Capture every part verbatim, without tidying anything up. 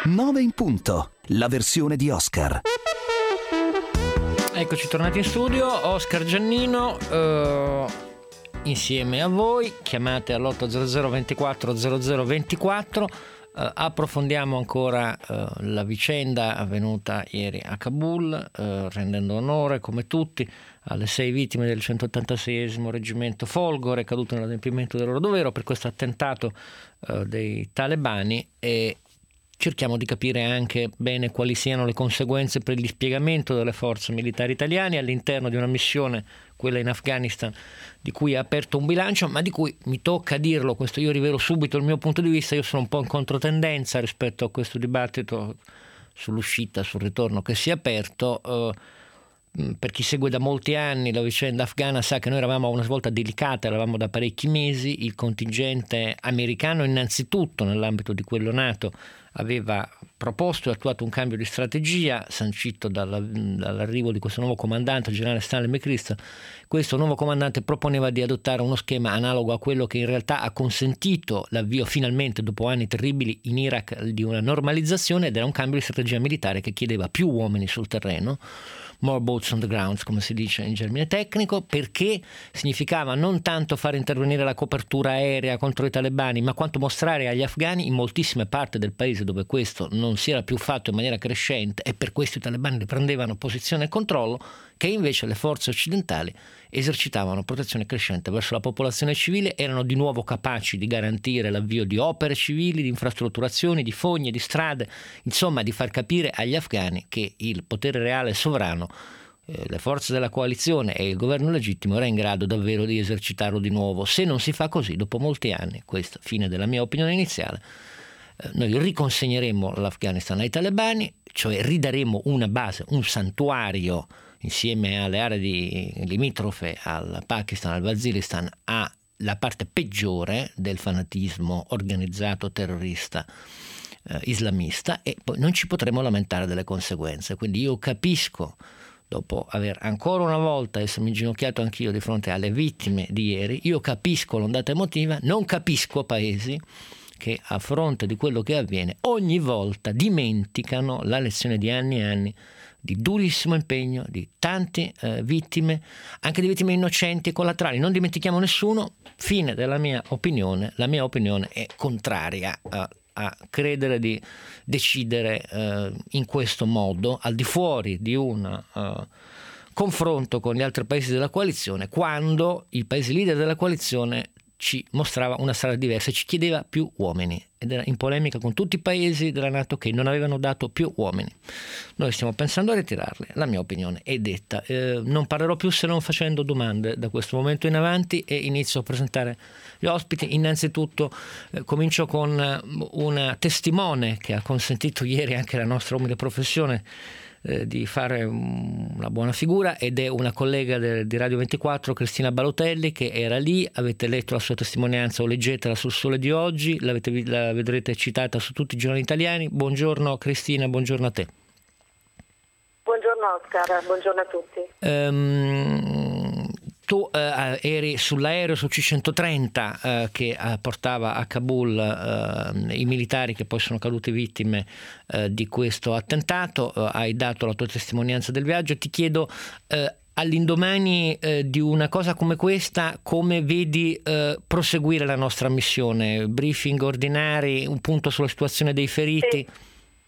nove in punto, la versione di Oscar. Eccoci tornati in studio, Oscar Giannino, eh, insieme a voi, chiamate all'otto zero zero ventiquattro zero zero ventiquattro, eh, approfondiamo ancora eh, la vicenda avvenuta ieri a Kabul, eh, rendendo onore, come tutti, alle sei vittime del centottantaseiesimo reggimento Folgore, caduto nell'adempimento del loro dovere per questo attentato eh, dei talebani, e cerchiamo di capire anche bene quali siano le conseguenze per il dispiegamento delle forze militari italiane all'interno di una missione, quella in Afghanistan, di cui ha aperto un bilancio, ma di cui mi tocca dirlo, questo io rivelo subito il mio punto di vista, io sono un po' in controtendenza rispetto a questo dibattito sull'uscita, sul ritorno che si è aperto. Eh, per chi segue da molti anni la vicenda afghana sa che noi eravamo a una svolta delicata, eravamo da parecchi mesi, il contingente americano innanzitutto nell'ambito di quello NATO aveva proposto e attuato un cambio di strategia sancito dalla, dall'arrivo di questo nuovo comandante, il generale Stanley McChrystal. Questo nuovo comandante proponeva di adottare uno schema analogo a quello che in realtà ha consentito l'avvio finalmente, dopo anni terribili, in Iraq di una normalizzazione, ed era un cambio di strategia militare che chiedeva più uomini sul terreno, more boots on the ground, come si dice in germine tecnico, perché significava non tanto far intervenire la copertura aerea contro i talebani, ma quanto mostrare agli afghani, in moltissime parti del paese dove questo non si era più fatto in maniera crescente e per questo i talebani riprendevano posizione e controllo, che invece le forze occidentali esercitavano protezione crescente verso la popolazione civile, erano di nuovo capaci di garantire l'avvio di opere civili, di infrastrutturazioni, di fogne, di strade, insomma di far capire agli afghani che il potere reale e sovrano, eh, le forze della coalizione e il governo legittimo era in grado davvero di esercitarlo di nuovo. Se non si fa così, dopo molti anni, questa fine della mia opinione iniziale, eh, noi riconsegneremo l'Afghanistan ai talebani, cioè ridaremo una base, un santuario insieme alle aree di, limitrofe al Pakistan, al Waziristan, alla parte peggiore del fanatismo organizzato terrorista eh, islamista, e poi non ci potremo lamentare delle conseguenze. Quindi io capisco, dopo aver ancora una volta essermi inginocchiato anch'io di fronte alle vittime di ieri, io capisco l'ondata emotiva, non capisco paesi che a fronte di quello che avviene ogni volta dimenticano la lezione di anni e anni di durissimo impegno, di tante eh, vittime, anche di vittime innocenti e collaterali. Non dimentichiamo nessuno. Fine della mia opinione. La mia opinione è contraria a, a credere di decidere eh, in questo modo, al di fuori di un uh, confronto con gli altri paesi della coalizione, quando il paese leader della coalizione ci mostrava una strada diversa, ci chiedeva più uomini, ed era in polemica con tutti i paesi della NATO che non avevano dato più uomini. Noi stiamo pensando a ritirarli, la mia opinione è detta. Eh, non parlerò più se non facendo domande da questo momento in avanti, e inizio a presentare gli ospiti. Innanzitutto eh, comincio con una testimone che ha consentito ieri anche la nostra umile professione Eh, di fare una buona figura, ed è una collega de, di Radio ventiquattro, Cristina Balotelli, che era lì. Avete letto la sua testimonianza o leggetela sul Sole di oggi, l'avete, la vedrete citata su tutti i giornali italiani. Buongiorno Cristina, buongiorno a te. Buongiorno Oscar, buongiorno a tutti. Um, tu eh, eri sull'aereo su C centotrenta eh, che eh, portava a Kabul eh, i militari che poi sono caduti vittime eh, di questo attentato, eh, hai dato la tua testimonianza del viaggio. Ti chiedo, eh, all'indomani eh, di una cosa come questa, come vedi eh, proseguire la nostra missione? Briefing ordinari, un punto sulla situazione dei feriti? Sì.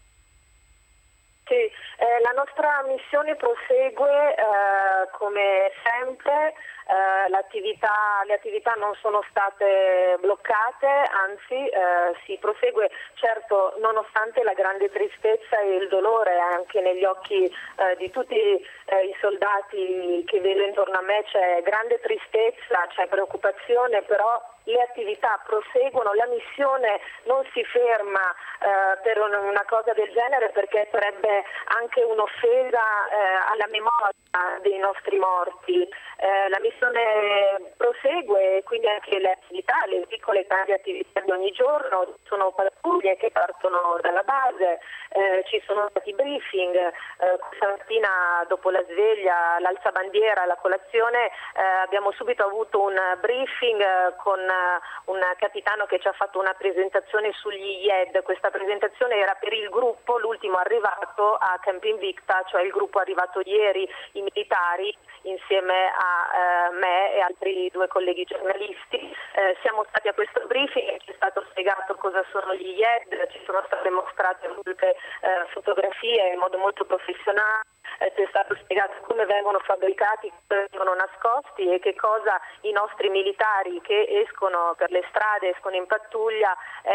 Sì, eh, la nostra missione prosegue eh, come sempre. Uh, l'attività, le attività non sono state bloccate, anzi uh, si prosegue, certo, nonostante la grande tristezza e il dolore anche negli occhi uh, di tutti uh, i soldati che vedo intorno a me. C'è grande tristezza, c'è preoccupazione, però le attività proseguono, la missione non si ferma uh, per una cosa del genere, perché sarebbe anche un'offesa uh, alla memoria dei nostri morti. Uh, la missione prosegue, quindi anche le attività, le piccole e grandi attività di ogni giorno, sono pattuglie che partono dalla base, eh, ci sono stati briefing, eh, questa mattina dopo la sveglia, l'alzabandiera, la colazione, eh, abbiamo subito avuto un briefing eh, con eh, un capitano che ci ha fatto una presentazione sugli I E D. Questa presentazione era per il gruppo, l'ultimo arrivato a Camp Invicta, cioè il gruppo arrivato ieri, i militari, insieme a eh, me e altri due colleghi giornalisti. Eh, siamo stati a questo briefing e ci è stato spiegato cosa sono gli I E D, ci sono state mostrate molte eh, fotografie in modo molto professionale. Eh, ci è stato spiegato come vengono fabbricati, come vengono nascosti e che cosa i nostri militari che escono per le strade, escono in pattuglia,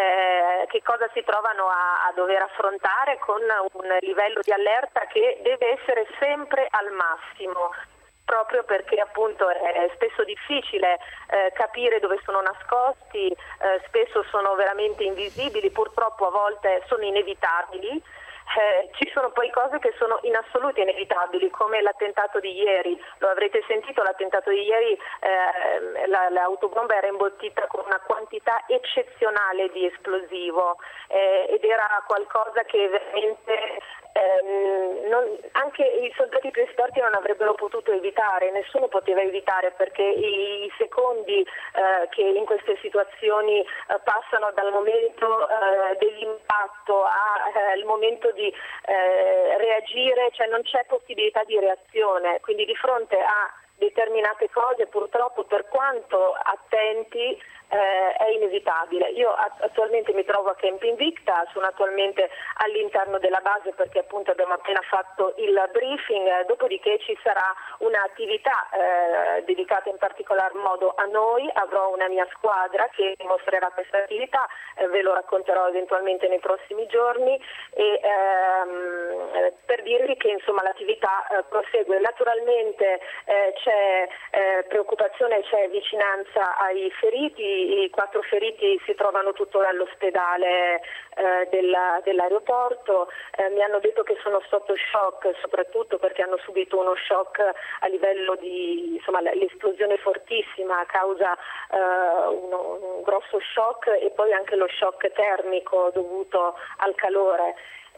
eh, che cosa si trovano a, a dover affrontare con un livello di allerta che deve essere sempre al massimo, proprio perché appunto è spesso difficile eh, capire dove sono nascosti, eh, spesso sono veramente invisibili, purtroppo a volte sono inevitabili. Eh, ci sono poi cose che sono in assoluto inevitabili, come l'attentato di ieri. Lo avrete sentito, l'attentato di ieri, eh, la, l'autobomba era imbottita con una quantità eccezionale di esplosivo eh, ed era qualcosa che veramente ehm, non, anche i soldati più esperti non avrebbero potuto evitare, nessuno poteva evitare, perché i, i secondi eh, che in queste situazioni eh, passano dal momento eh, dell'impatto al momento di eh, reagire, cioè non c'è possibilità di reazione, quindi di fronte a determinate cose purtroppo, per quanto attenti, eh, è inevitabile. Io attualmente mi trovo a Camp Invicta, sono attualmente all'interno della base perché appunto abbiamo appena fatto il briefing, dopodiché ci sarà un'attività eh, dedicata in particolar modo a noi, avrò una mia squadra che mostrerà questa attività, eh, ve lo racconterò eventualmente nei prossimi giorni e ehm, per dirvi che insomma l'attività eh, prosegue. Naturalmente eh, c'è eh, preoccupazione, c'è vicinanza ai feriti. I quattro feriti si trovano tuttora all'ospedale eh, della, dell'aeroporto, eh, mi hanno detto che sono sotto shock, soprattutto perché hanno subito uno shock a livello di, insomma, l'esplosione fortissima causa eh, uno, un grosso shock e poi anche lo shock termico dovuto al calore.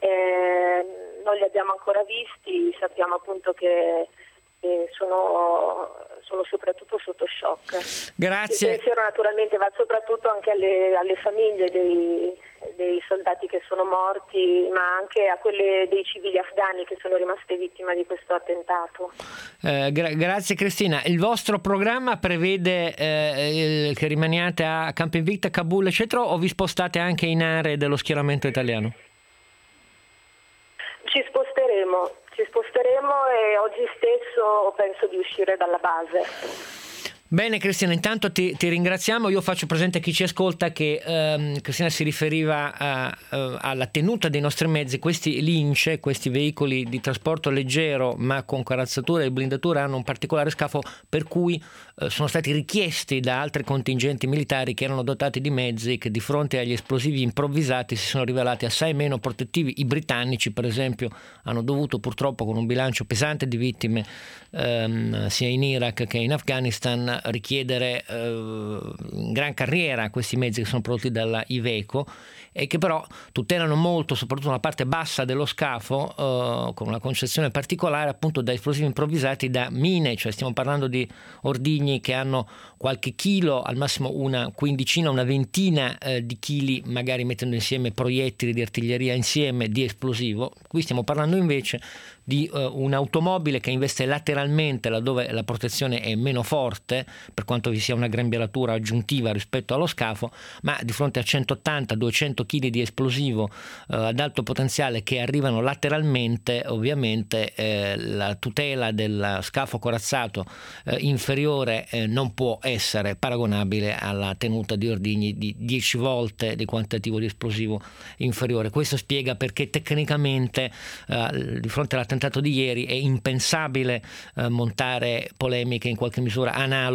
Eh, non li abbiamo ancora visti, sappiamo appunto che E sono, sono soprattutto sotto shock. Grazie. Il pensiero naturalmente va soprattutto anche alle, alle famiglie dei, dei soldati che sono morti, ma anche a quelle dei civili afghani che sono rimaste vittime di questo attentato. Eh, gra- grazie Cristina. Il vostro programma prevede eh, che rimaniate a Camp Invicta, Kabul eccetera, o vi spostate anche in aree dello schieramento italiano? Ci sposteremo. Ci sposteremo e oggi stesso penso di uscire dalla base. Bene Cristina, intanto ti, ti ringraziamo. Io faccio presente a chi ci ascolta che ehm, Cristina si riferiva a, a, alla tenuta dei nostri mezzi. Questi Lince, questi veicoli di trasporto leggero ma con corazzatura e blindatura, hanno un particolare scafo per cui eh, sono stati richiesti da altri contingenti militari che erano dotati di mezzi che di fronte agli esplosivi improvvisati si sono rivelati assai meno protettivi. I britannici per esempio hanno dovuto purtroppo, con un bilancio pesante di vittime ehm, sia in Iraq che in Afghanistan, richiedere eh, in gran carriera questi mezzi che sono prodotti dalla Iveco e che però tutelano molto soprattutto la parte bassa dello scafo eh, con una concezione particolare appunto da esplosivi improvvisati, da mine, cioè stiamo parlando di ordigni che hanno qualche chilo, al massimo una quindicina, una ventina eh, di chili, magari mettendo insieme proiettili di artiglieria insieme di esplosivo. Qui stiamo parlando invece di uh, un'automobile che investe lateralmente laddove la protezione è meno forte, per quanto vi sia una grembialatura aggiuntiva rispetto allo scafo, ma di fronte a centottanta duecento chili di esplosivo uh, ad alto potenziale che arrivano lateralmente, ovviamente eh, la tutela del scafo corazzato eh, inferiore eh, non può essere paragonabile alla tenuta di ordigni di dieci volte di quantitativo di esplosivo inferiore. Questo spiega perché tecnicamente eh, di fronte all'attentato di ieri è impensabile eh, montare polemiche in qualche misura analoghe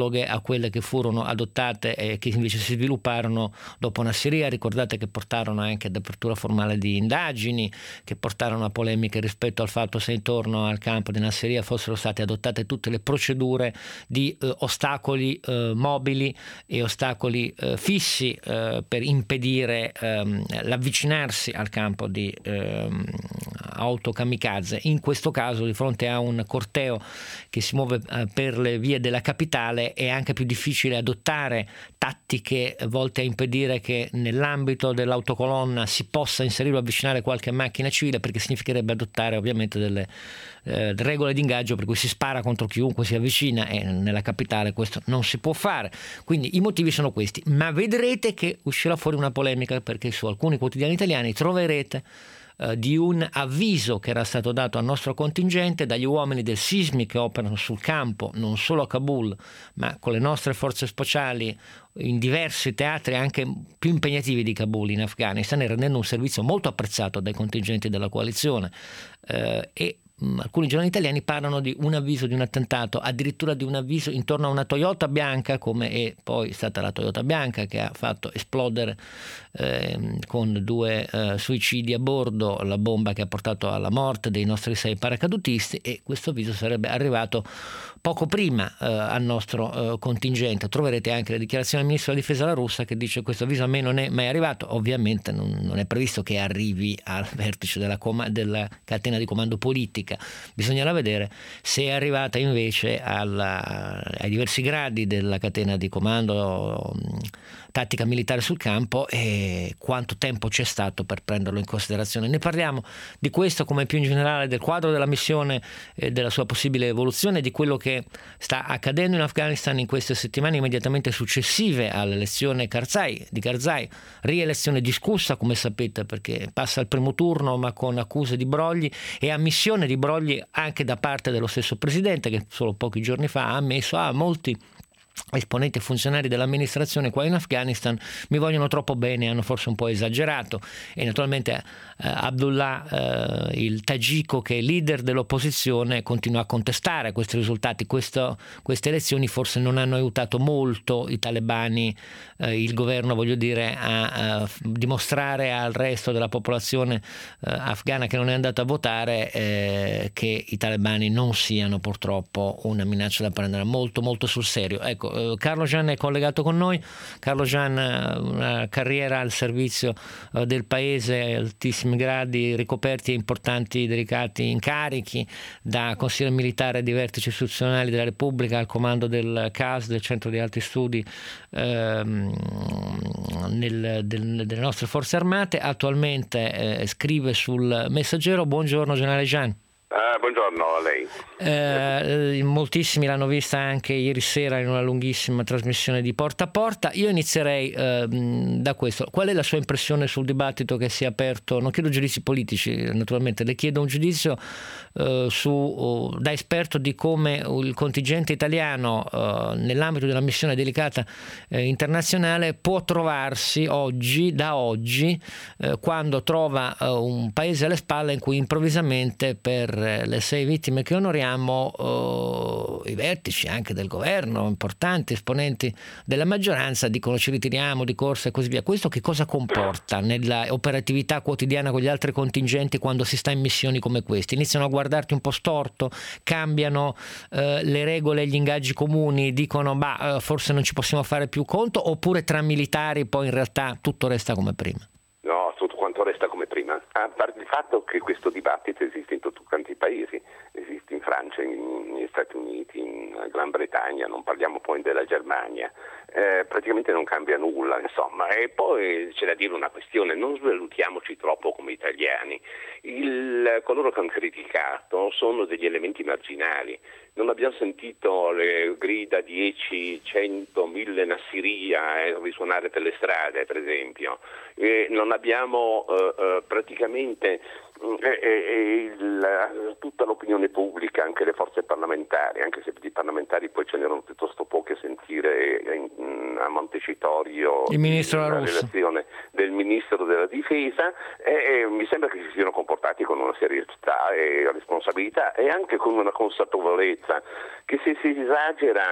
analoghe a quelle che furono adottate e che invece si svilupparono dopo Nassiriya. Ricordate che portarono anche ad apertura formale di indagini, che portarono a polemiche rispetto al fatto se intorno al campo di Nassiriya fossero state adottate tutte le procedure di eh, ostacoli eh, mobili e ostacoli eh, fissi eh, per impedire ehm, l'avvicinarsi al campo di ehm, auto kamikaze. In questo caso, di fronte a un corteo che si muove eh, per le vie della capitale, è anche più difficile adottare tattiche volte a impedire che nell'ambito dell'autocolonna si possa inserire o avvicinare qualche macchina civile, perché significherebbe adottare ovviamente delle eh, regole di ingaggio per cui si spara contro chiunque si avvicina, e nella capitale questo non si può fare. Quindi i motivi sono questi, ma vedrete che uscirà fuori una polemica, perché su alcuni quotidiani italiani troverete eh, di un avviso che era stato dato al nostro contingente dagli uomini del SISMI che operano sul campo, non solo a Kabul, ma con le nostre forze speciali in diversi teatri anche più impegnativi di Kabul in Afghanistan, e rendendo un servizio molto apprezzato dai contingenti della coalizione. Eh, e alcuni giornali italiani parlano di un avviso di un attentato, addirittura di un avviso intorno a una Toyota bianca, come è poi stata la Toyota bianca che ha fatto esplodere eh, con due eh, suicidi a bordo la bomba che ha portato alla morte dei nostri sei paracadutisti, e questo avviso sarebbe arrivato poco prima eh, al nostro eh, contingente. Troverete anche la dichiarazione del ministro della difesa della Russia che dice: questo avviso a me non è mai arrivato. Ovviamente non, non è previsto che arrivi al vertice della, com- della catena di comando politica. Bisognerà vedere se è arrivata invece alla, ai diversi gradi della catena di comando mh, tattica militare sul campo, e quanto tempo c'è stato per prenderlo in considerazione. Ne parliamo di questo, come più in generale del quadro della missione e della sua possibile evoluzione, di quello che sta accadendo in Afghanistan in queste settimane immediatamente successive all'elezione Karzai, di Karzai, rielezione discussa come sapete, perché passa al primo turno ma con accuse di brogli e ammissione di brogli anche da parte dello stesso presidente, che solo pochi giorni fa ha ammesso: ah, molti esponenti e funzionari dell'amministrazione qua in Afghanistan mi vogliono troppo bene, hanno forse un po' esagerato. E naturalmente eh, Abdullah, eh, il tagiko, che è leader dell'opposizione, continua a contestare questi risultati. Questo, queste elezioni forse non hanno aiutato molto i talebani, eh, il governo voglio dire, a, a dimostrare al resto della popolazione eh, afghana che non è andata a votare eh, che i talebani non siano purtroppo una minaccia da prendere molto molto sul serio. Ecco, Carlo Jan è collegato con noi. Carlo Jan, una carriera al servizio del paese, altissimi gradi ricoperti e importanti, delicati incarichi, da consigliere militare di vertici istituzionali della Repubblica al comando del C A S, del Centro di Alti Studi ehm, nel, del, delle nostre forze armate. Attualmente eh, scrive sul Messaggero. Buongiorno generale Jan. Uh, buongiorno a lei. Eh, moltissimi l'hanno vista anche ieri sera in una lunghissima trasmissione di Porta a Porta. Io inizierei eh, da questo. Qual è la sua impressione sul dibattito che si è aperto? Non chiedo giudizi politici, naturalmente, le chiedo un giudizio eh, su, uh, da esperto di come il contingente italiano uh, nell'ambito di una missione delicata eh, internazionale può trovarsi oggi, da oggi, eh, quando trova uh, un paese alle spalle in cui improvvisamente per le sei vittime che onoriamo uh, i vertici anche del governo, importanti esponenti della maggioranza dicono ci ritiriamo di corsa e così via. Questo che cosa comporta nella operatività quotidiana con gli altri contingenti quando si sta in missioni come queste? Iniziano a guardarti un po' storto, cambiano uh, le regole e gli ingaggi comuni, dicono bah, uh, forse non ci possiamo fare più conto, oppure tra militari poi in realtà tutto resta come prima? No, tutto quanto resta come prima, a parte il fatto che questo dibattito esiste in tutti quanti i paesi, esiste in Francia, in, negli Stati Uniti, in Gran Bretagna, non parliamo poi della Germania, eh, praticamente non cambia nulla, insomma. E poi c'è da dire una questione: non svalutiamoci troppo come italiani. Il, coloro che hanno criticato sono degli elementi marginali. Non abbiamo sentito le grida dieci, cento, mille Nassiriya eh, risuonare per le strade, per esempio. E non abbiamo eh, eh, praticamente eh, eh, il, tutta l'opinione pubblica, anche le forze parlamentari, anche se di parlamentari poi ce n'erano piuttosto poche, a sentire in, a Montecitorio il ministro la Russa. relazione del ministro della difesa, e, e mi sembra che si siano comportati con una serietà e responsabilità e anche con una consapevolezza che se si esagera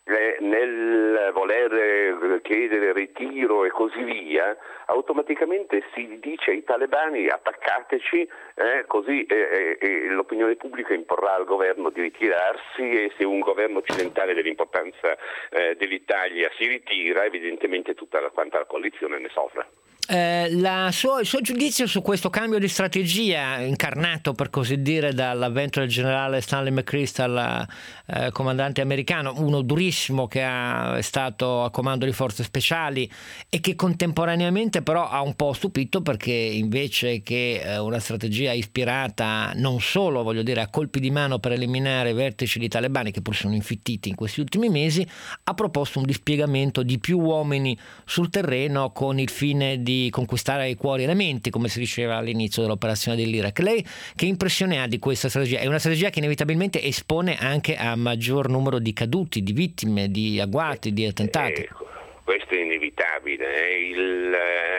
eh, nel voler chiedere ritiro e così via, automaticamente si dice ai talebani attaccateci, eh, così eh, eh, l'opinione pubblica imporrà al governo di ritirarsi, e se un governo occidentale dell'importanza eh, dell'Italia si ritira, evidentemente tutta la, quanta la coalizione ne soffre. Eh, la sua, il suo giudizio su questo cambio di strategia incarnato, per così dire, dall'avvento del generale Stanley McChrystal, eh, comandante americano, uno durissimo che ha, è stato a comando di forze speciali e che contemporaneamente però ha un po' stupito, perché invece che eh, una strategia ispirata non solo, voglio dire, a colpi di mano per eliminare i vertici di talebani, che pur sono infittiti in questi ultimi mesi, ha proposto un dispiegamento di più uomini sul terreno con il fine di conquistare i cuori e le menti, come si diceva all'inizio dell'operazione dell'Iraq. Lei che impressione ha di questa strategia? È una strategia che inevitabilmente espone anche a maggior numero di caduti, di vittime, di agguati, di attentati. Eh, questo è inevitabile. Il,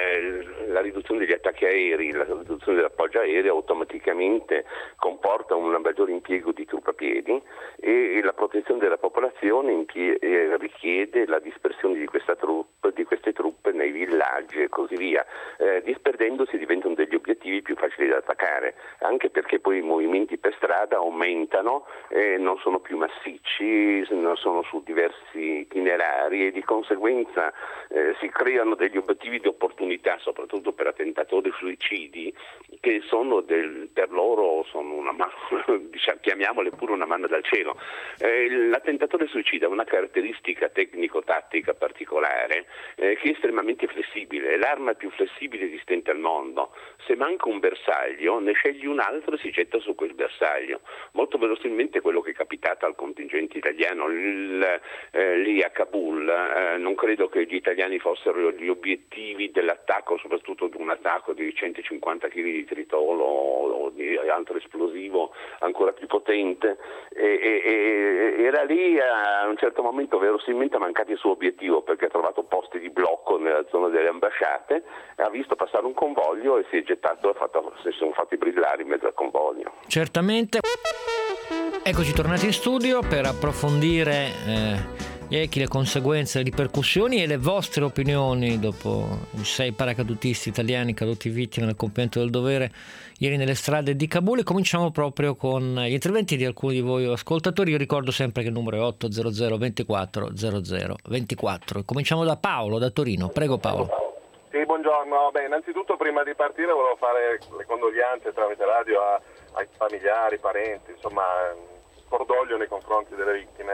la riduzione degli attacchi aerei, la riduzione dell'appoggio aereo automaticamente comporta un maggior impiego di truppe a piedi, e la protezione della popolazione impie- richiede la dispersione di questa truppe, di queste truppe nei villaggi e così via. Eh, disperdendosi diventano degli obiettivi più facili da attaccare, anche perché poi i movimenti per strada aumentano, eh, non sono più massicci, non sono su diversi itinerari, e di conseguenza eh, si creano degli obiettivi di opportunità, soprattutto per attentatori suicidi, che sono del, per loro sono una mano, diciamo, chiamiamole pure una mano dal cielo. Eh, l'attentatore suicida ha una caratteristica tecnico-tattica particolare, eh, che è estremamente flessibile, è l'arma più flessibile esistente al mondo. Se manca un bersaglio, ne scegli un altro e si getta su quel bersaglio. Molto velocemente quello che è capitato al contingente italiano il, eh, lì a Kabul, eh, non credo che gli italiani fossero gli obiettivi dell'attacco, soprattutto di un attacco di centocinquanta chili di tritolo o di altro esplosivo ancora più potente, e, e, e era lì a un certo momento verosimilmente ha mancato il suo obiettivo, perché ha trovato posti di blocco nella zona delle ambasciate, ha visto passare un convoglio e si è gettato, ha fatto, si sono fatti brillare in mezzo al convoglio. Certamente. Eccoci tornati in studio per approfondire eh, gli echi, le conseguenze, le ripercussioni e le vostre opinioni dopo i sei paracadutisti italiani caduti vittime del compimento del dovere ieri nelle strade di Kabul. E cominciamo proprio con gli interventi di alcuni di voi ascoltatori. Io ricordo sempre che il numero è otto zero zero ventiquattro zero zero ventiquattro. Cominciamo da Paolo, da Torino. Prego Paolo. Sì, buongiorno. Beh, innanzitutto prima di partire volevo fare le condoglianze tramite radio a, ai familiari, parenti, insomma, cordoglio nei confronti delle vittime.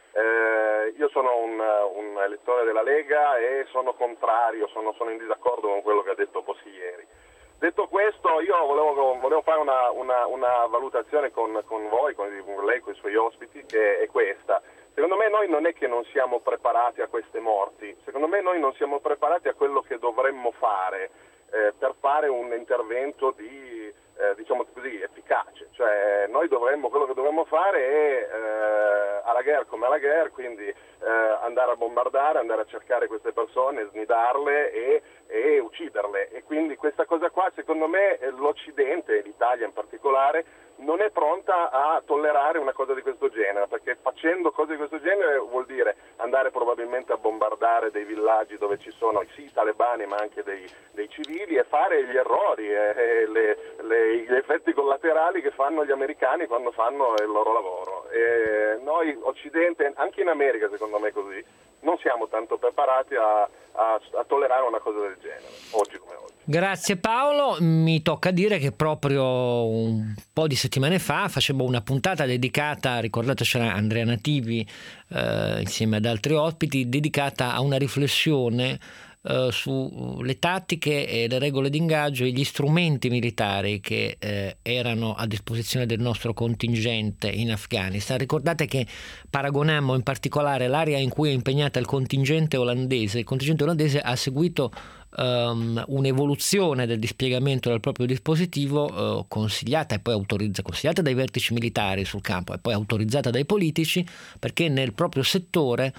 Eh, io sono un, un elettore della Lega e sono contrario, sono, sono in disaccordo con quello che ha detto Bossi ieri. Detto questo, io volevo, volevo fare una, una, una valutazione con, con voi, con lei, con i suoi ospiti, che è questa. Secondo me noi non è che non siamo preparati a queste morti, secondo me noi non siamo preparati a quello che dovremmo fare eh, per fare un intervento di, eh, diciamo così, efficace. Cioè noi dovremmo, quello che dovremmo fare è eh, alla guerra come alla guerra, quindi eh, andare a bombardare, andare a cercare queste persone, snidarle e, e ucciderle. E quindi questa cosa qua, secondo me, l'Occidente, l'Italia in particolare, non è pronta a tollerare una cosa di questo genere, perché facendo cose di questo genere vuol dire andare probabilmente a bombardare dei villaggi dove ci sono sì talebani ma anche dei, dei civili, e fare gli errori e le, le, gli effetti collaterali che fanno gli americani quando fanno il loro lavoro. E noi Occidente, anche in America secondo me così, non siamo tanto preparati a, a, a tollerare una cosa del genere, oggi come oggi. Grazie Paolo, mi tocca dire che proprio un po' di settimane fa facevo una puntata dedicata, ricordate c'era Andrea Nativi eh, insieme ad altri ospiti, dedicata a una riflessione eh, sulle tattiche e le regole di ingaggio e gli strumenti militari che eh, erano a disposizione del nostro contingente in Afghanistan. Ricordate che paragonammo in particolare l'area in cui è impegnata il contingente olandese. Il contingente olandese ha seguito Um, un'evoluzione del dispiegamento del proprio dispositivo uh, consigliata e poi autorizzata, consigliata dai vertici militari sul campo e poi autorizzata dai politici, perché nel proprio settore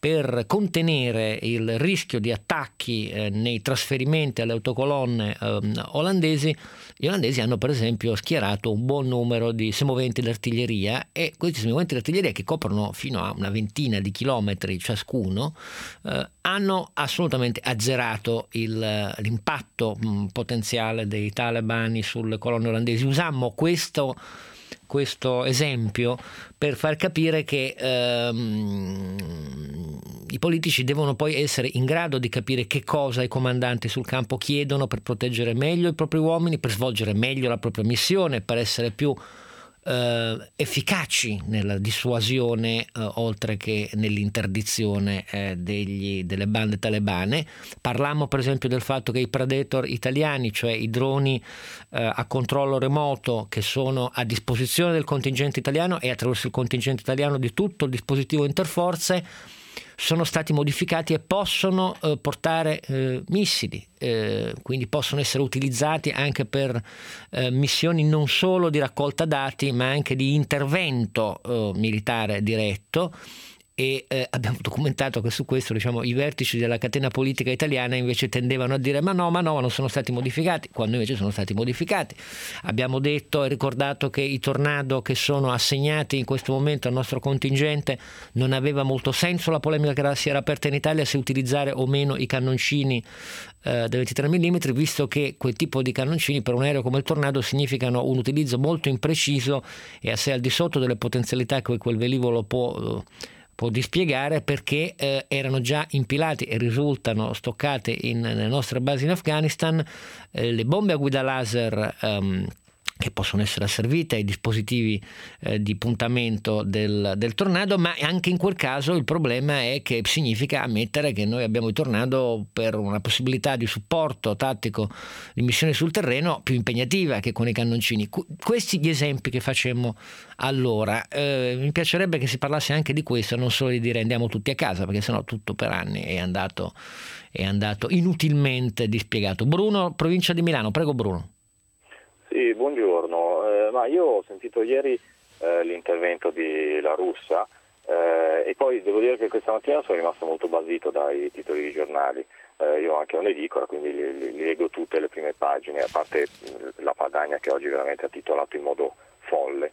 per contenere il rischio di attacchi eh, nei trasferimenti alle autocolonne eh, olandesi, gli olandesi hanno per esempio schierato un buon numero di semoventi d'artiglieria, e questi semoventi d'artiglieria, che coprono fino a una ventina di chilometri ciascuno, eh, hanno assolutamente azzerato il, l'impatto mh, potenziale dei talebani sulle colonne olandesi. Usammo questo questo esempio per far capire che ehm, i politici devono poi essere in grado di capire che cosa i comandanti sul campo chiedono per proteggere meglio i propri uomini, per svolgere meglio la propria missione, per essere più eh, efficaci nella dissuasione eh, oltre che nell'interdizione eh, degli, delle bande talebane. Parlammo per esempio del fatto che i Predator italiani, cioè i droni eh, a controllo remoto che sono a disposizione del contingente italiano e attraverso il contingente italiano di tutto il dispositivo interforze, sono stati modificati e possono eh, portare eh, missili, eh, quindi possono essere utilizzati anche per eh, missioni non solo di raccolta dati, ma anche di intervento eh, militare diretto. E eh, abbiamo documentato che su questo, diciamo, i vertici della catena politica italiana invece tendevano a dire ma no, ma no, non sono stati modificati, quando invece sono stati modificati. Abbiamo detto e ricordato che i Tornado che sono assegnati in questo momento al nostro contingente, non aveva molto senso la polemica che si era aperta in Italia se utilizzare o meno i cannoncini eh, da ventitré millimetri, visto che quel tipo di cannoncini per un aereo come il Tornado significano un utilizzo molto impreciso e assai al di sotto delle potenzialità che quel velivolo può può dispiegare, perché eh, erano già impilati e risultano stoccate in, nelle nostre basi in Afghanistan eh, le bombe a guida laser um, che possono essere asservite ai dispositivi eh, di puntamento del, del Tornado, ma anche in quel caso il problema è che significa ammettere che noi abbiamo il Tornado per una possibilità di supporto tattico di missione sul terreno più impegnativa che con i cannoncini. Questi gli esempi che facemmo allora. Eh, mi piacerebbe che si parlasse anche di questo, non solo di dire andiamo tutti a casa, perché sennò tutto per anni è andato, è andato inutilmente dispiegato. Bruno, provincia di Milano, prego Bruno. Sì, buongiorno. Eh, ma io ho sentito ieri eh, l'intervento di La Russa eh, e poi devo dire che questa mattina sono rimasto molto basito dai titoli di giornali. Eh, io ho anche un'edicola, quindi li, li, li leggo tutte le prime pagine, a parte mh, la Padania che oggi veramente ha titolato in modo folle.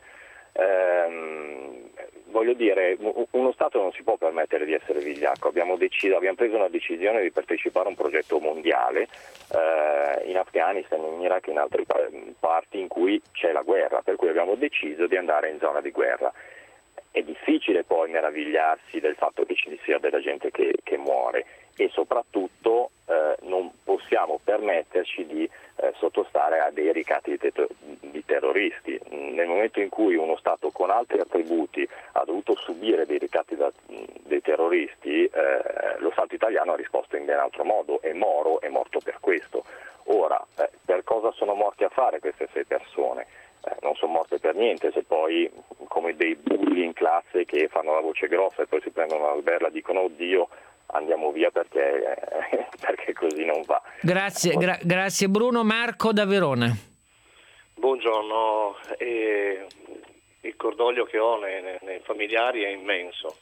Eh, voglio dire, uno Stato non si può permettere di essere vigliacco. Abbiamo deciso, abbiamo preso una decisione di partecipare a un progetto mondiale eh, in Afghanistan, in Iraq e in altre parti in cui c'è la guerra, per cui abbiamo deciso di andare in zona di guerra. È difficile poi meravigliarsi del fatto che ci sia della gente che, che muore, e soprattutto eh, non possiamo permetterci di eh, sottostare a dei ricatti di, te- di terroristi. Nel momento in cui uno Stato con altri attributi ha dovuto subire dei ricatti da, dei terroristi, eh, lo Stato italiano ha risposto in ben altro modo, e Moro è morto per questo. Ora, eh, per cosa sono morti a fare queste sei persone? Eh, non sono morte per niente, se poi come dei bulli in classe che fanno la voce grossa e poi si prendono la berla e dicono oddio, andiamo via perché, eh, perché così non va. Grazie, gra- grazie Bruno. Marco da Verona. Buongiorno, eh, il cordoglio che ho nei, nei familiari è immenso.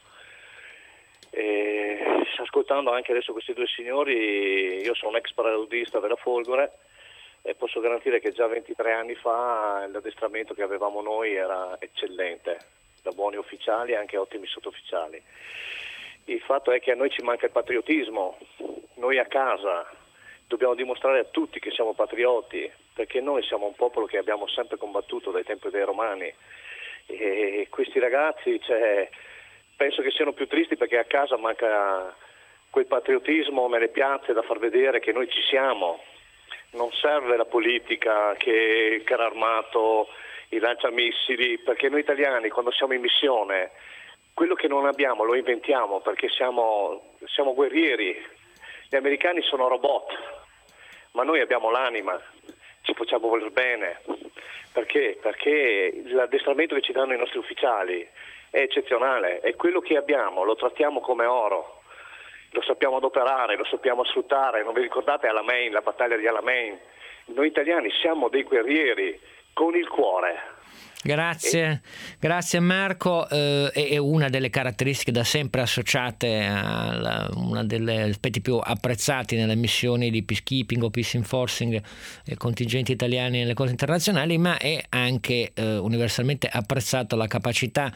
Eh, ascoltando anche adesso questi due signori, io sono un ex paracadutista della Folgore e posso garantire che già ventitré anni fa l'addestramento che avevamo noi era eccellente, da buoni ufficiali e anche ottimi sottufficiali. Il fatto è che a noi ci manca il patriottismo. Noi a casa dobbiamo dimostrare a tutti che siamo patrioti, perché noi siamo un popolo che abbiamo sempre combattuto dai tempi dei Romani, e questi ragazzi, cioè, penso che siano più tristi perché a casa manca quel patriottismo nelle piazze da far vedere che noi ci siamo. Non serve la politica, che il carro armato, i lanciamissili, perché noi italiani quando siamo in missione quello che non abbiamo lo inventiamo, perché siamo, siamo guerrieri. Gli americani sono robot, ma noi abbiamo l'anima, ci facciamo voler bene. Perché? Perché l'addestramento che ci danno i nostri ufficiali è eccezionale, e quello che abbiamo lo trattiamo come oro, lo sappiamo adoperare, lo sappiamo sfruttare. Non vi ricordate Alamein, la battaglia di Alamein? Noi italiani siamo dei guerrieri con il cuore. Grazie, e... grazie Marco. Eh, è una delle caratteristiche da sempre associate a uno degli aspetti più apprezzati nelle missioni di peacekeeping o peace enforcing, eh, contingenti italiani nelle cose internazionali, ma è anche eh, universalmente apprezzato la capacità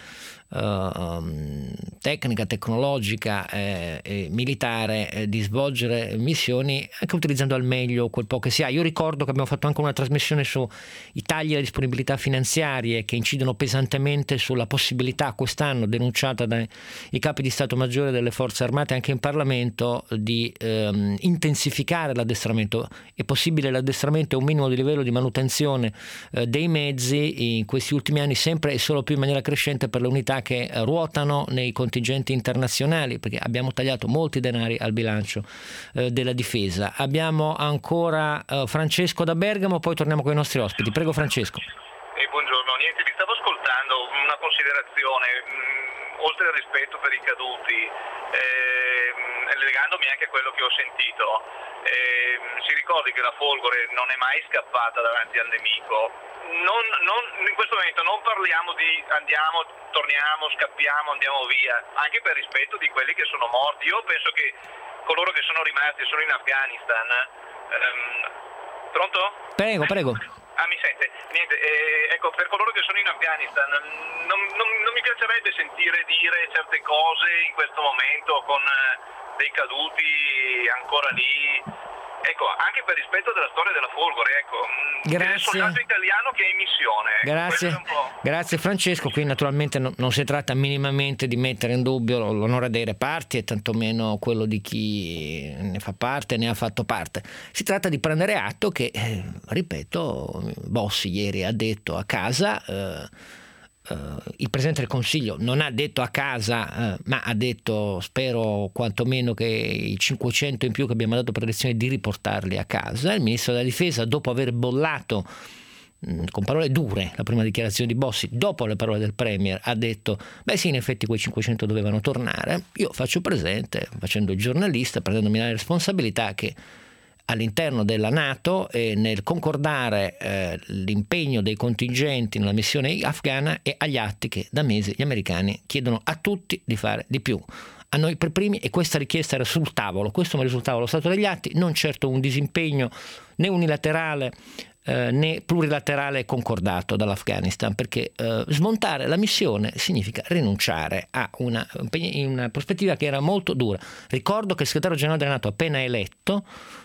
Uh, tecnica, tecnologica e eh, militare eh, di svolgere missioni anche utilizzando al meglio quel po' che si ha. Io ricordo che abbiamo fatto anche una trasmissione sui tagli alle disponibilità finanziarie che incidono pesantemente sulla possibilità, quest'anno denunciata dai i capi di Stato Maggiore delle Forze Armate anche in Parlamento, di ehm, intensificare l'addestramento. È possibile l'addestramento e un minimo di livello di manutenzione eh, dei mezzi in questi ultimi anni, sempre e solo più in maniera crescente per le unità che ruotano nei contingenti internazionali, perché abbiamo tagliato molti denari al bilancio eh, della difesa. Abbiamo ancora eh, Francesco da Bergamo, poi torniamo con i nostri ospiti. Prego Francesco. Eh, buongiorno, niente, vi stavo ascoltando, una considerazione, mh, oltre al rispetto per i caduti, eh, legandomi anche a quello che ho sentito, eh, si ricordi che la Folgore non è mai scappata davanti al nemico. Non, non, in questo momento non parliamo di andiamo, torniamo, scappiamo, andiamo via, anche per rispetto di quelli che sono morti. Io penso che coloro che sono rimasti sono in Afghanistan. Um, pronto? Prego, prego. Ah, mi sente? Niente, eh, ecco, per coloro che sono in Afghanistan non, non, non mi piacerebbe sentire dire certe cose in questo momento con eh, dei caduti ancora lì. Ecco, anche per rispetto della storia della Folgore, ecco, grazie. Del soldato italiano che è in missione. Grazie, grazie Francesco. Qui naturalmente no, non si tratta minimamente di mettere in dubbio l'onore dei reparti e tantomeno quello di chi ne fa parte e ne ha fatto parte. Si tratta di prendere atto che, eh, ripeto, Bossi ieri ha detto a casa... Eh, Uh, il Presidente del Consiglio non ha detto a casa, uh, ma ha detto, spero quantomeno, che i cinquecento in più che abbiamo dato per elezioni di riportarli a casa. Il Ministro della Difesa, dopo aver bollato mh, con parole dure la prima dichiarazione di Bossi, dopo le parole del Premier, ha detto beh sì, in effetti quei cinquecento dovevano tornare. Io faccio presente, facendo il giornalista, prendendomi la responsabilità, che all'interno della NATO e nel concordare eh, l'impegno dei contingenti nella missione afghana e agli atti che da mesi gli americani chiedono a tutti di fare di più. A noi per primi, e questa richiesta era sul tavolo, questo mi risultava lo stato degli atti, non certo un disimpegno né unilaterale eh, né plurilaterale concordato dall'Afghanistan, perché eh, smontare la missione significa rinunciare a una, una prospettiva che era molto dura. Ricordo che il segretario generale della NATO, appena eletto,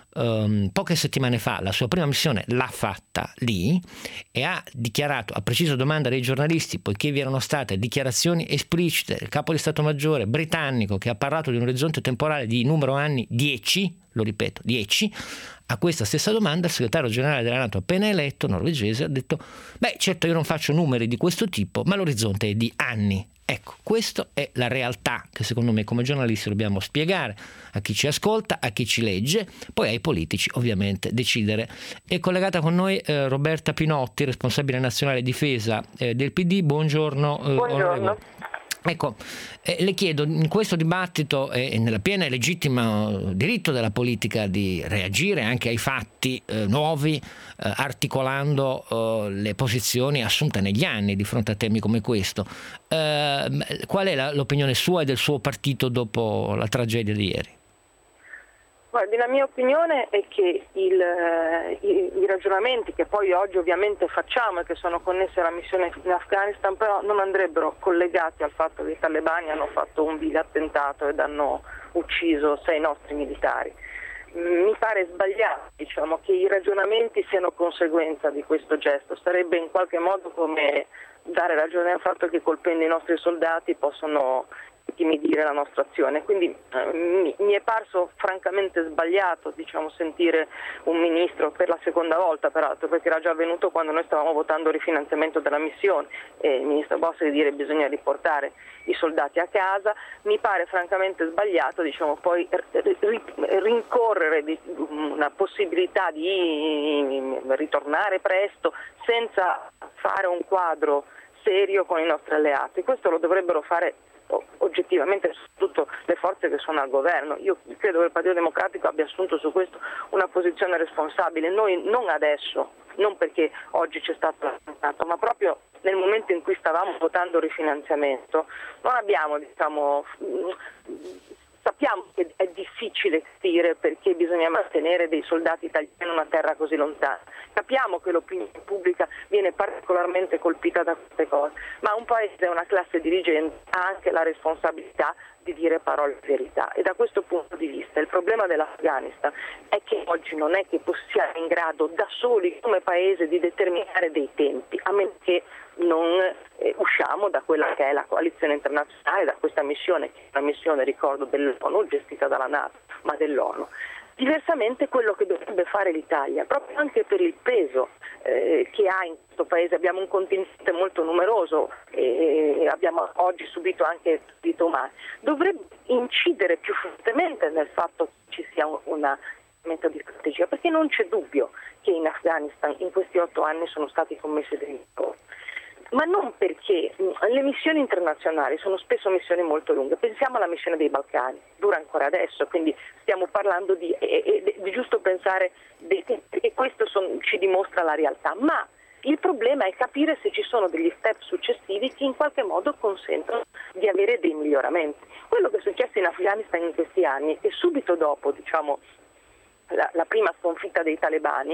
Um, poche settimane fa la sua prima missione l'ha fatta lì e ha dichiarato, a precisa domanda dei giornalisti, poiché vi erano state dichiarazioni esplicite del capo di Stato Maggiore britannico che ha parlato di un orizzonte temporale di numero anni dieci, lo ripeto, dieci, a questa stessa domanda il segretario generale della NATO appena eletto, norvegese, ha detto beh certo io non faccio numeri di questo tipo, ma l'orizzonte è di anni. Ecco, questa è la realtà che secondo me come giornalisti dobbiamo spiegare a chi ci ascolta, a chi ci legge, poi ai politici ovviamente decidere. È collegata con noi eh, Roberta Pinotti, responsabile nazionale difesa eh, del P D. Buongiorno. Eh, Buongiorno. Onorevole. Ecco, eh, le chiedo, in questo dibattito e eh, nella piena e legittima diritto della politica di reagire anche ai fatti eh, nuovi, eh, articolando eh, le posizioni assunte negli anni di fronte a temi come questo, eh, qual è la, l'opinione sua e del suo partito dopo la tragedia di ieri? Guardi, la mia opinione è che il, i, i ragionamenti che poi oggi ovviamente facciamo e che sono connessi alla missione in Afghanistan però non andrebbero collegati al fatto che i talebani hanno fatto un vile attentato ed hanno ucciso sei nostri militari. Mi pare sbagliato, diciamo, che i ragionamenti siano conseguenza di questo gesto. Sarebbe in qualche modo come dare ragione al fatto che colpendo i nostri soldati possono intimidire la nostra azione, quindi eh, mi, mi è parso francamente sbagliato, diciamo, sentire un ministro per la seconda volta, peraltro, perché era già avvenuto quando noi stavamo votando il rifinanziamento della missione e il ministro Bossi dire che bisogna riportare i soldati a casa. Mi pare francamente sbagliato, diciamo, poi rincorrere di una possibilità di ritornare presto senza fare un quadro serio con i nostri alleati. Questo lo dovrebbero fare oggettivamente soprattutto le forze che sono al governo. Io credo che il Partito Democratico abbia assunto su questo una posizione responsabile. Noi non adesso, non perché oggi c'è stato l'attentato, ma proprio nel momento in cui stavamo votando il rifinanziamento, non abbiamo, diciamo, sappiamo che è difficile capire perché bisogna mantenere dei soldati italiani in una terra così lontana. Capiamo che l'opinione pubblica viene particolarmente colpita da queste cose, ma un paese, una classe dirigente ha anche la responsabilità di dire parole di verità, e da questo punto di vista il problema dell'Afghanistan è che oggi non è che possiamo in grado da soli come paese di determinare dei tempi, a meno che non eh, usciamo da quella che è la coalizione internazionale, da questa missione, che è una missione, ricordo, dell'ONU, gestita dalla NATO, ma dell'ONU. Diversamente quello che dovrebbe fare l'Italia, proprio anche per il peso eh, che ha in questo paese, abbiamo un contingente molto numeroso e abbiamo oggi subito anche vite umane, dovrebbe incidere più fortemente nel fatto che ci sia una meta di strategia, perché non c'è dubbio che in Afghanistan in questi otto anni sono stati commessi degli errori. Ma non perché le missioni internazionali sono spesso missioni molto lunghe. Pensiamo alla missione dei Balcani, dura ancora adesso, quindi stiamo parlando di, è, è, di giusto pensare dei tempi, perché questo son, ci dimostra la realtà. Ma il problema è capire se ci sono degli step successivi che in qualche modo consentono di avere dei miglioramenti. Quello che è successo in Afghanistan in questi anni e subito dopo, diciamo, la, la prima sconfitta dei talebani,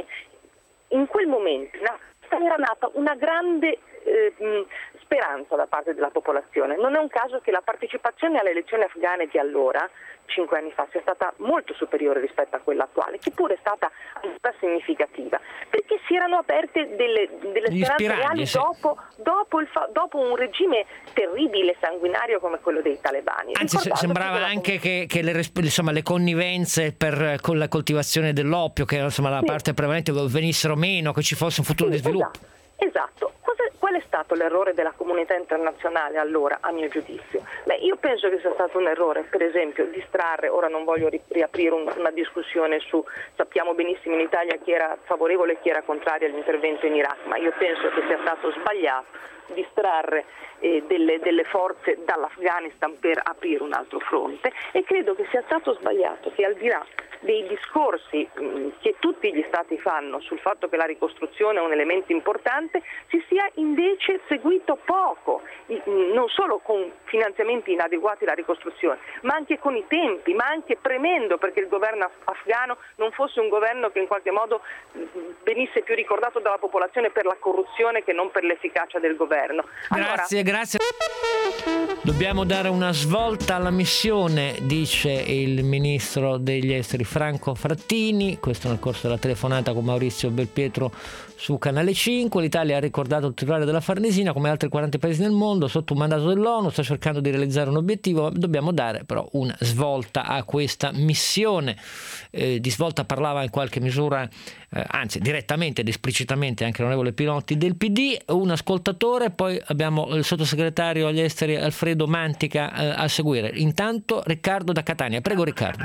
in quel momento in Afghanistan era nata una grande eh, speranza da parte della popolazione. Non è un caso che la partecipazione alle elezioni afghane di allora, cinque anni fa, sia stata molto superiore rispetto a quella attuale, che pure è stata ancora significativa, perché si erano aperte delle, delle speranze reali sì. dopo, dopo, il fa, dopo un regime terribile, sanguinario come quello dei talebani. Anzi, Ricordate sembrava anche che, che le, insomma, le connivenze per, con la coltivazione dell'oppio, che era insomma, la sì. parte prevalente, venissero meno, che ci fosse un futuro sì, di sviluppo. Esatto. Esatto. Qual è stato l'errore della comunità internazionale allora, a mio giudizio? Beh, io penso che sia stato un errore, per esempio, distrarre, ora non voglio riaprire un, una discussione su, sappiamo benissimo in Italia chi era favorevole e chi era contrario all'intervento in Iraq, ma io penso che sia stato sbagliato distrarre eh, delle, delle forze dall'Afghanistan per aprire un altro fronte, e credo che sia stato sbagliato che al di là dei discorsi mh, che tutti gli stati fanno sul fatto che la ricostruzione è un elemento importante, si sia invece seguito poco, mh, non solo con finanziamenti inadeguati alla ricostruzione, ma anche con i tempi, ma anche premendo perché il governo af- afghano non fosse un governo che in qualche modo mh, venisse più ricordato dalla popolazione per la corruzione che non per l'efficacia del governo. Allora, grazie, grazie. Dobbiamo dare una svolta alla missione, dice il ministro degli esteri Franco Frattini, questo nel corso della telefonata con Maurizio Belpietro su Canale cinque. L'Italia ha ricordato il titolare della Farnesina, come altri quaranta paesi nel mondo, sotto un mandato dell'ONU, sta cercando di realizzare un obiettivo. Dobbiamo dare però una svolta a questa missione. Eh, di svolta parlava in qualche misura, eh, anzi direttamente ed esplicitamente anche l'onorevole Pinotti del P D, un ascoltatore, poi abbiamo il sottosegretario agli esteri Alfredo Mantica eh, a seguire. Intanto Riccardo da Catania. Prego Riccardo.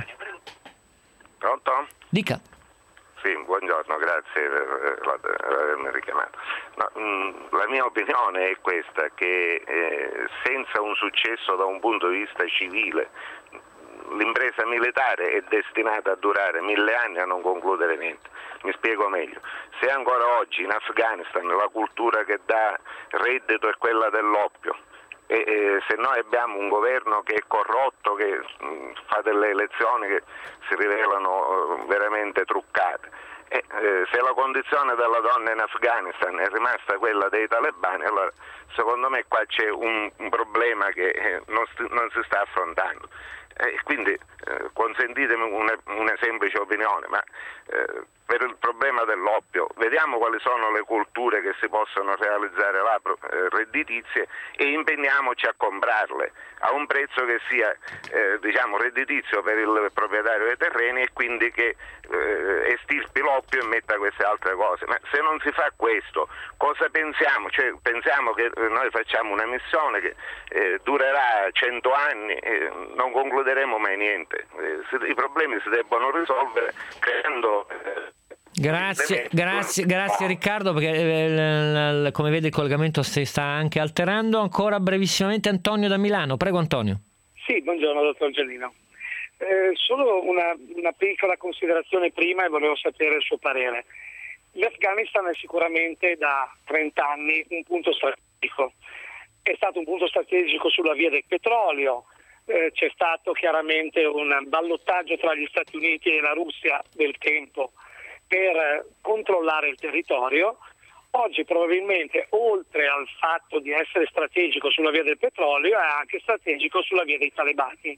Pronto? Dica. Sì, buongiorno, grazie per avermi richiamato. No, mh, la mia opinione è questa, che eh, senza un successo da un punto di vista civile, l'impresa militare è destinata a durare mille anni a non concludere niente. Mi spiego meglio. Se ancora oggi in Afghanistan la cultura che dà reddito è quella dell'oppio, e, e se noi abbiamo un governo che è corrotto, che mh, fa delle elezioni che si rivelano uh, veramente truccate, e eh, se la condizione della donna in Afghanistan è rimasta quella dei talebani, allora secondo me qua c'è un, un problema che eh, non, st- non si sta affrontando. E quindi eh, consentitemi una, una semplice opinione, ma eh, per il problema dell'oppio vediamo quali sono le culture che si possono realizzare là, eh, redditizie, e impegniamoci a comprarle a un prezzo che sia eh, diciamo redditizio per il proprietario dei terreni, e quindi che eh, estirpi l'oppio e metta queste altre cose. Ma se non si fa questo, cosa pensiamo? Cioè, pensiamo che noi facciamo una missione che eh, durerà cento anni e non concluderemo mai niente. Eh, I problemi si debbono risolvere creando eh, Grazie, grazie, grazie Riccardo, perché eh, come vede il collegamento si sta anche alterando. Ancora brevissimamente Antonio da Milano. Prego Antonio. Sì, buongiorno dottor Giannino. Eh, solo una, una piccola considerazione prima, e volevo sapere il suo parere. L'Afghanistan è sicuramente da trenta anni un punto strategico. È stato un punto strategico sulla via del petrolio, eh, c'è stato chiaramente un ballottaggio tra gli Stati Uniti e la Russia del tempo per controllare il territorio. Oggi probabilmente, oltre al fatto di essere strategico sulla via del petrolio, è anche strategico sulla via dei talebani.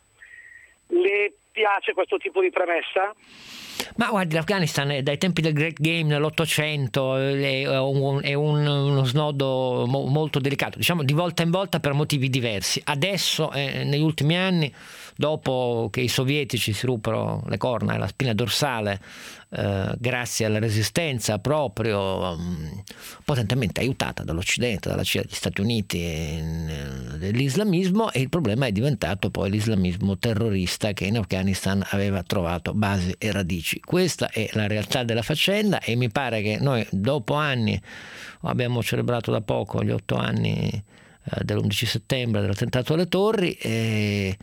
Le piace questo tipo di premessa? Ma guardi, l'Afghanistan è dai tempi del Great Game nell'Ottocento, è, un, è un, uno snodo mo, molto delicato, diciamo di volta in volta per motivi diversi. Adesso, eh, negli ultimi anni, dopo che i sovietici si ruppero le corna e la spina dorsale, eh, grazie alla resistenza proprio um, potentemente aiutata dall'Occidente, dalla C I A, dagli Stati Uniti e dell'islamismo, e il problema è diventato poi l'islamismo terrorista che in Afghanistan aveva trovato basi e radici. Questa è la realtà della faccenda, e mi pare che noi dopo anni, abbiamo celebrato da poco gli otto anni eh, dell'undici settembre, dell'attentato alle torri, e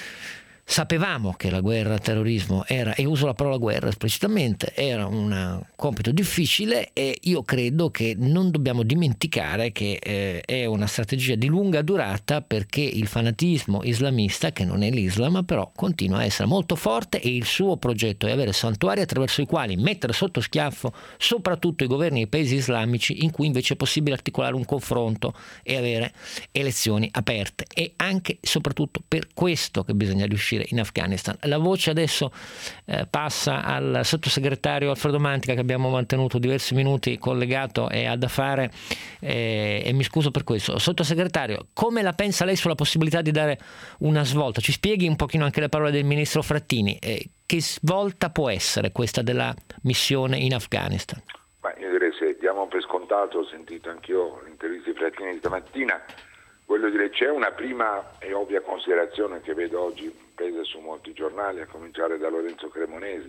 sapevamo che la guerra al terrorismo era, e uso la parola guerra esplicitamente, era un compito difficile, e io credo che non dobbiamo dimenticare che eh, è una strategia di lunga durata, perché il fanatismo islamista, che non è l'Islam, però continua a essere molto forte, e il suo progetto è avere santuari attraverso i quali mettere sotto schiaffo soprattutto i governi dei paesi islamici, in cui invece è possibile articolare un confronto e avere elezioni aperte. E anche e soprattutto per questo che bisogna riuscire in Afghanistan. La voce adesso eh, passa al sottosegretario Alfredo Mantica, che abbiamo mantenuto diversi minuti collegato e ha da fare, eh, e mi scuso per questo. Sottosegretario, come la pensa lei sulla possibilità di dare una svolta? Ci spieghi un pochino anche le parole del ministro Frattini. Eh, che svolta può essere questa della missione in Afghanistan? Ma io direi, se diamo per scontato, ho sentito anch'io l'intervista di Frattini stamattina, voglio dire, c'è una prima e ovvia considerazione che vedo oggi presa su molti giornali, a cominciare da Lorenzo Cremonesi.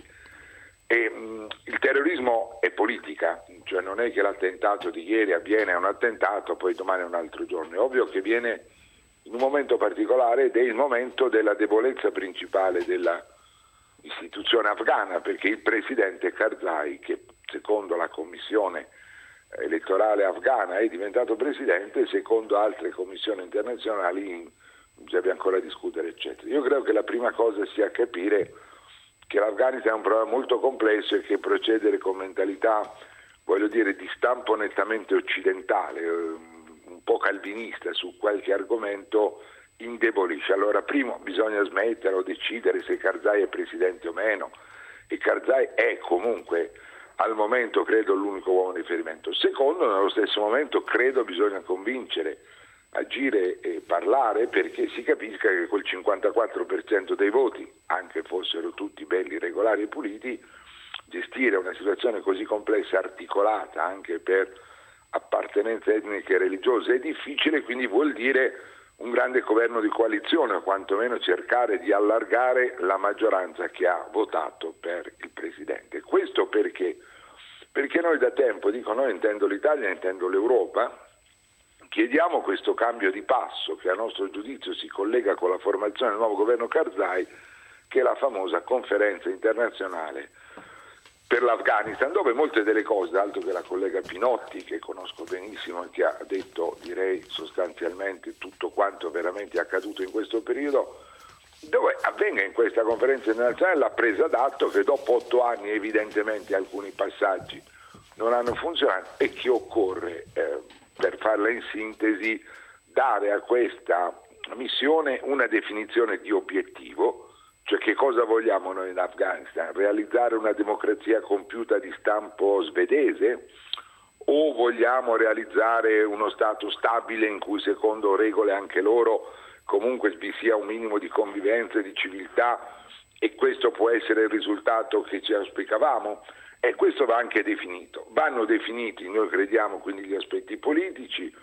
E, mh, il terrorismo è politica, cioè non è che l'attentato di ieri avviene, è un attentato, poi domani è un altro giorno. È ovvio che viene in un momento particolare, ed è il momento della debolezza principale della istituzione afghana, perché il presidente Karzai, che secondo la commissione elettorale afghana è diventato presidente, secondo altre commissioni internazionali bisogna ancora discutere, eccetera. Io credo che la prima cosa sia capire che l'Afghanistan è un problema molto complesso, e che procedere con mentalità, voglio dire, di stampo nettamente occidentale, un po' calvinista su qualche argomento, indebolisce. Allora, primo, bisogna smettere o decidere se Karzai è presidente o meno, e Karzai è comunque al momento, credo, l'unico uomo di riferimento. Secondo, nello stesso momento, credo bisogna convincere, agire e parlare perché si capisca che quel cinquantaquattro per cento dei voti, anche fossero tutti belli, regolari e puliti, gestire una situazione così complessa, articolata anche per appartenenze etniche e religiose, è difficile, quindi vuol dire un grande governo di coalizione, o quantomeno cercare di allargare la maggioranza che ha votato per il Presidente. Questo perché? Perché noi da tempo, dico noi, intendo l'Italia, intendo l'Europa, chiediamo questo cambio di passo che a nostro giudizio si collega con la formazione del nuovo governo Karzai, che è la famosa conferenza internazionale per l'Afghanistan, dove molte delle cose, altro che la collega Pinotti, che conosco benissimo e che ha detto, direi, sostanzialmente tutto quanto veramente è accaduto in questo periodo, dove avvenga in questa conferenza internazionale la presa d'atto che dopo otto anni evidentemente alcuni passaggi non hanno funzionato, e che occorre, eh, per farla in sintesi, dare a questa missione una definizione di obiettivo. Cioè, che cosa vogliamo noi in Afghanistan? Realizzare una democrazia compiuta di stampo svedese, o vogliamo realizzare uno Stato stabile in cui, secondo regole anche loro, comunque vi sia un minimo di convivenza e di civiltà, e questo può essere il risultato che ci auspicavamo? E questo va anche definito. Vanno definiti, noi crediamo, quindi gli aspetti politici,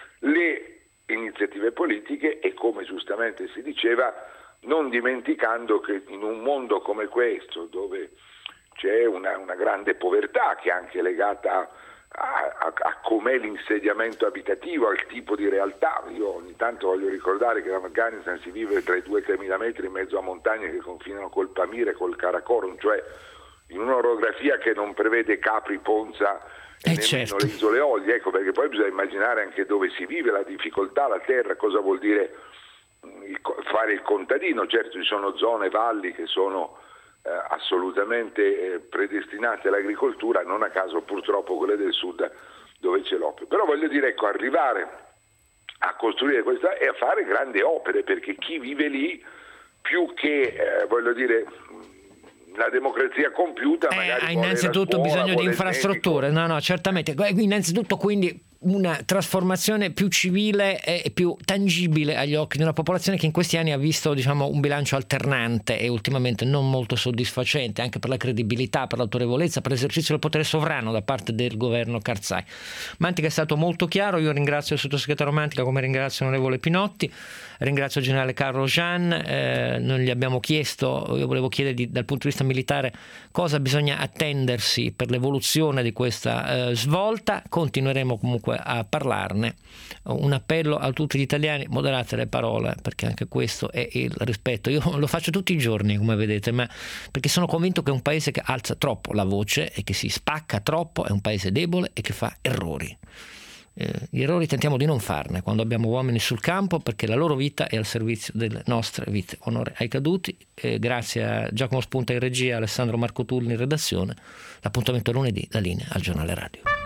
le iniziative politiche, e come giustamente si diceva, non dimenticando che in un mondo come questo, dove c'è una, una grande povertà che è anche legata a, a, a com'è l'insediamento abitativo, al tipo di realtà. Io ogni tanto voglio ricordare che in Afghanistan si vive tra i due e i tre mila metri in mezzo a montagne che confinano col Pamir e col Karakorum, cioè in un'orografia che non prevede Capri, Ponza e eh nemmeno certo. le isole Olie, ecco, perché poi bisogna immaginare anche dove si vive, la difficoltà, la terra, cosa vuol dire il, fare il contadino. Certo, ci sono zone, valli che sono eh, assolutamente eh, predestinate all'agricoltura, non a caso purtroppo quelle del sud dove c'è l'opera. Però voglio dire, ecco, arrivare a costruire questa e a fare grandi opere, perché chi vive lì, più che eh, voglio dire la democrazia compiuta, eh, magari ha innanzitutto scuola, bisogno di infrastrutture, no no certamente, innanzitutto quindi una trasformazione più civile e più tangibile agli occhi di una popolazione che in questi anni ha visto, diciamo, un bilancio alternante e ultimamente non molto soddisfacente, anche per la credibilità, per l'autorevolezza, per l'esercizio del potere sovrano da parte del governo Karzai. Mantica è stato molto chiaro, io ringrazio il sottosegretario Mantica, come ringrazio l'onorevole Pinotti, ringrazio il generale Carlo Jean. Eh, non gli abbiamo chiesto, io volevo chiedergli dal punto di vista militare cosa bisogna attendersi per l'evoluzione di questa eh, svolta. Continueremo comunque a parlarne. Un appello a tutti gli italiani: moderate le parole, perché anche questo è il rispetto. Io lo faccio tutti i giorni, come vedete, ma perché sono convinto che un paese che alza troppo la voce e che si spacca troppo è un paese debole e che fa errori. Eh, gli errori tentiamo di non farne quando abbiamo uomini sul campo, perché la loro vita è al servizio delle nostre vite. Onore ai caduti. Eh, grazie a Giacomo Spunta in regia, Alessandro Marco Tulli in redazione. L'appuntamento è lunedì, la linea al giornale radio.